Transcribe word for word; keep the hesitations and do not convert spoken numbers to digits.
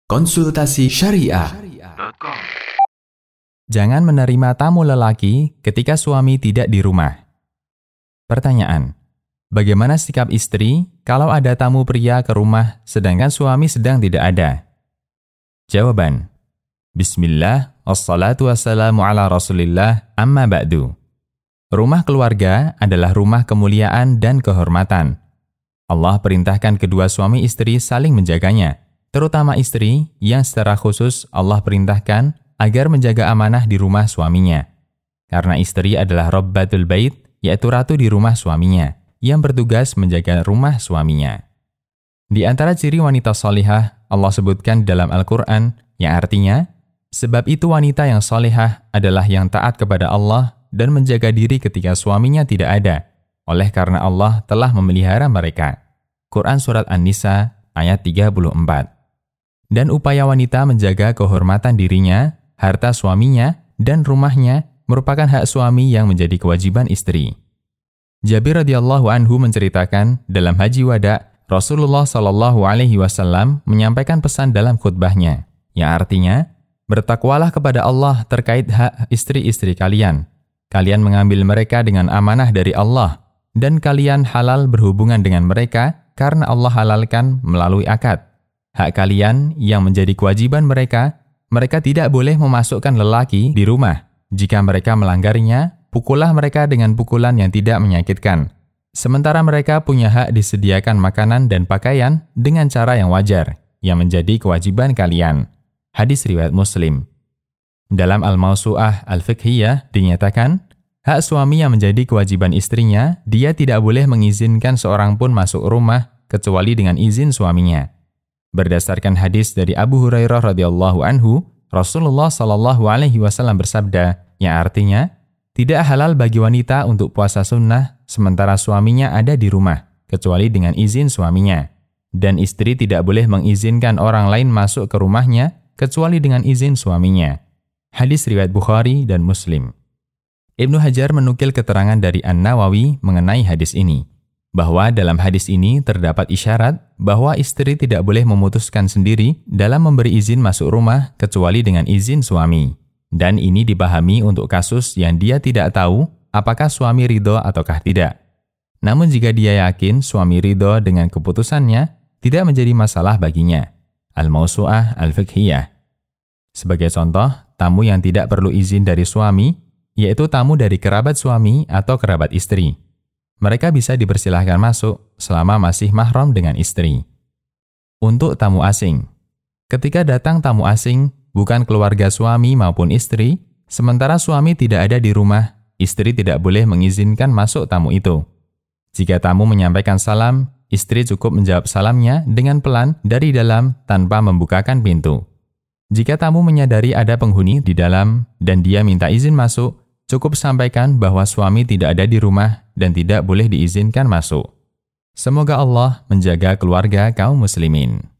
Konsultasi Syariah. Jangan menerima tamu lelaki ketika suami tidak di rumah. Pertanyaan: bagaimana sikap istri kalau ada tamu pria ke rumah sedangkan suami sedang tidak ada? Jawaban: Bismillah, wassalatu wassalamu ala rasulillah, amma ba'du. Rumah keluarga adalah rumah kemuliaan dan kehormatan. Allah perintahkan kedua suami istri saling menjaganya, terutama istri yang secara khusus Allah perintahkan agar menjaga amanah di rumah suaminya. Karena istri adalah Rabbatul Bait, yaitu ratu di rumah suaminya, yang bertugas menjaga rumah suaminya. Di antara ciri wanita salihah, Allah sebutkan dalam Al-Quran, yang artinya, sebab itu wanita yang salihah adalah yang taat kepada Allah dan menjaga diri ketika suaminya tidak ada, oleh karena Allah telah memelihara mereka. Quran Surat An-Nisa ayat tiga puluh empat. Dan upaya wanita menjaga kehormatan dirinya, harta suaminya, dan rumahnya merupakan hak suami yang menjadi kewajiban istri. Jabir radhiyallahu anhu menceritakan dalam Haji Wada, Rasulullah shallallahu alaihi wasallam menyampaikan pesan dalam khutbahnya, yang artinya, bertakwalah kepada Allah terkait hak istri-istri kalian. Kalian mengambil mereka dengan amanah dari Allah, dan kalian halal berhubungan dengan mereka karena Allah halalkan melalui akad. Hak kalian yang menjadi kewajiban mereka, mereka tidak boleh memasukkan lelaki di rumah. Jika mereka melanggarnya, pukullah mereka dengan pukulan yang tidak menyakitkan. Sementara mereka punya hak disediakan makanan dan pakaian dengan cara yang wajar, yang menjadi kewajiban kalian. Hadis riwayat Muslim. Dalam Al-Mawsu'ah Al-Fiqhiyah dinyatakan, hak suami yang menjadi kewajiban istrinya, dia tidak boleh mengizinkan seorang pun masuk rumah kecuali dengan izin suaminya. Berdasarkan hadis dari Abu Hurairah radhiyallahu anhu, Rasulullah shallallahu alaihi wasallam bersabda, yang artinya, tidak halal bagi wanita untuk puasa sunnah sementara suaminya ada di rumah, kecuali dengan izin suaminya. Dan istri tidak boleh mengizinkan orang lain masuk ke rumahnya, kecuali dengan izin suaminya. Hadis riwayat Bukhari dan Muslim. Ibnu Hajar menukil keterangan dari An-Nawawi mengenai hadis ini, bahwa dalam hadis ini terdapat isyarat bahwa istri tidak boleh memutuskan sendiri dalam memberi izin masuk rumah kecuali dengan izin suami. Dan ini dipahami untuk kasus yang dia tidak tahu apakah suami ridho ataukah tidak. Namun jika dia yakin suami ridho dengan keputusannya, tidak menjadi masalah baginya. Al-Mawsu'ah Al-Fiqhiyah. Sebagai contoh, tamu yang tidak perlu izin dari suami, yaitu tamu dari kerabat suami atau kerabat istri. Mereka bisa dipersilahkan masuk selama masih mahram dengan istri. Untuk tamu asing, ketika datang tamu asing, bukan keluarga suami maupun istri, sementara suami tidak ada di rumah, istri tidak boleh mengizinkan masuk tamu itu. Jika tamu menyampaikan salam, istri cukup menjawab salamnya dengan pelan dari dalam tanpa membukakan pintu. Jika tamu menyadari ada penghuni di dalam dan dia minta izin masuk, cukup sampaikan bahwa suami tidak ada di rumah dan tidak boleh diizinkan masuk. Semoga Allah menjaga keluarga kaum muslimin.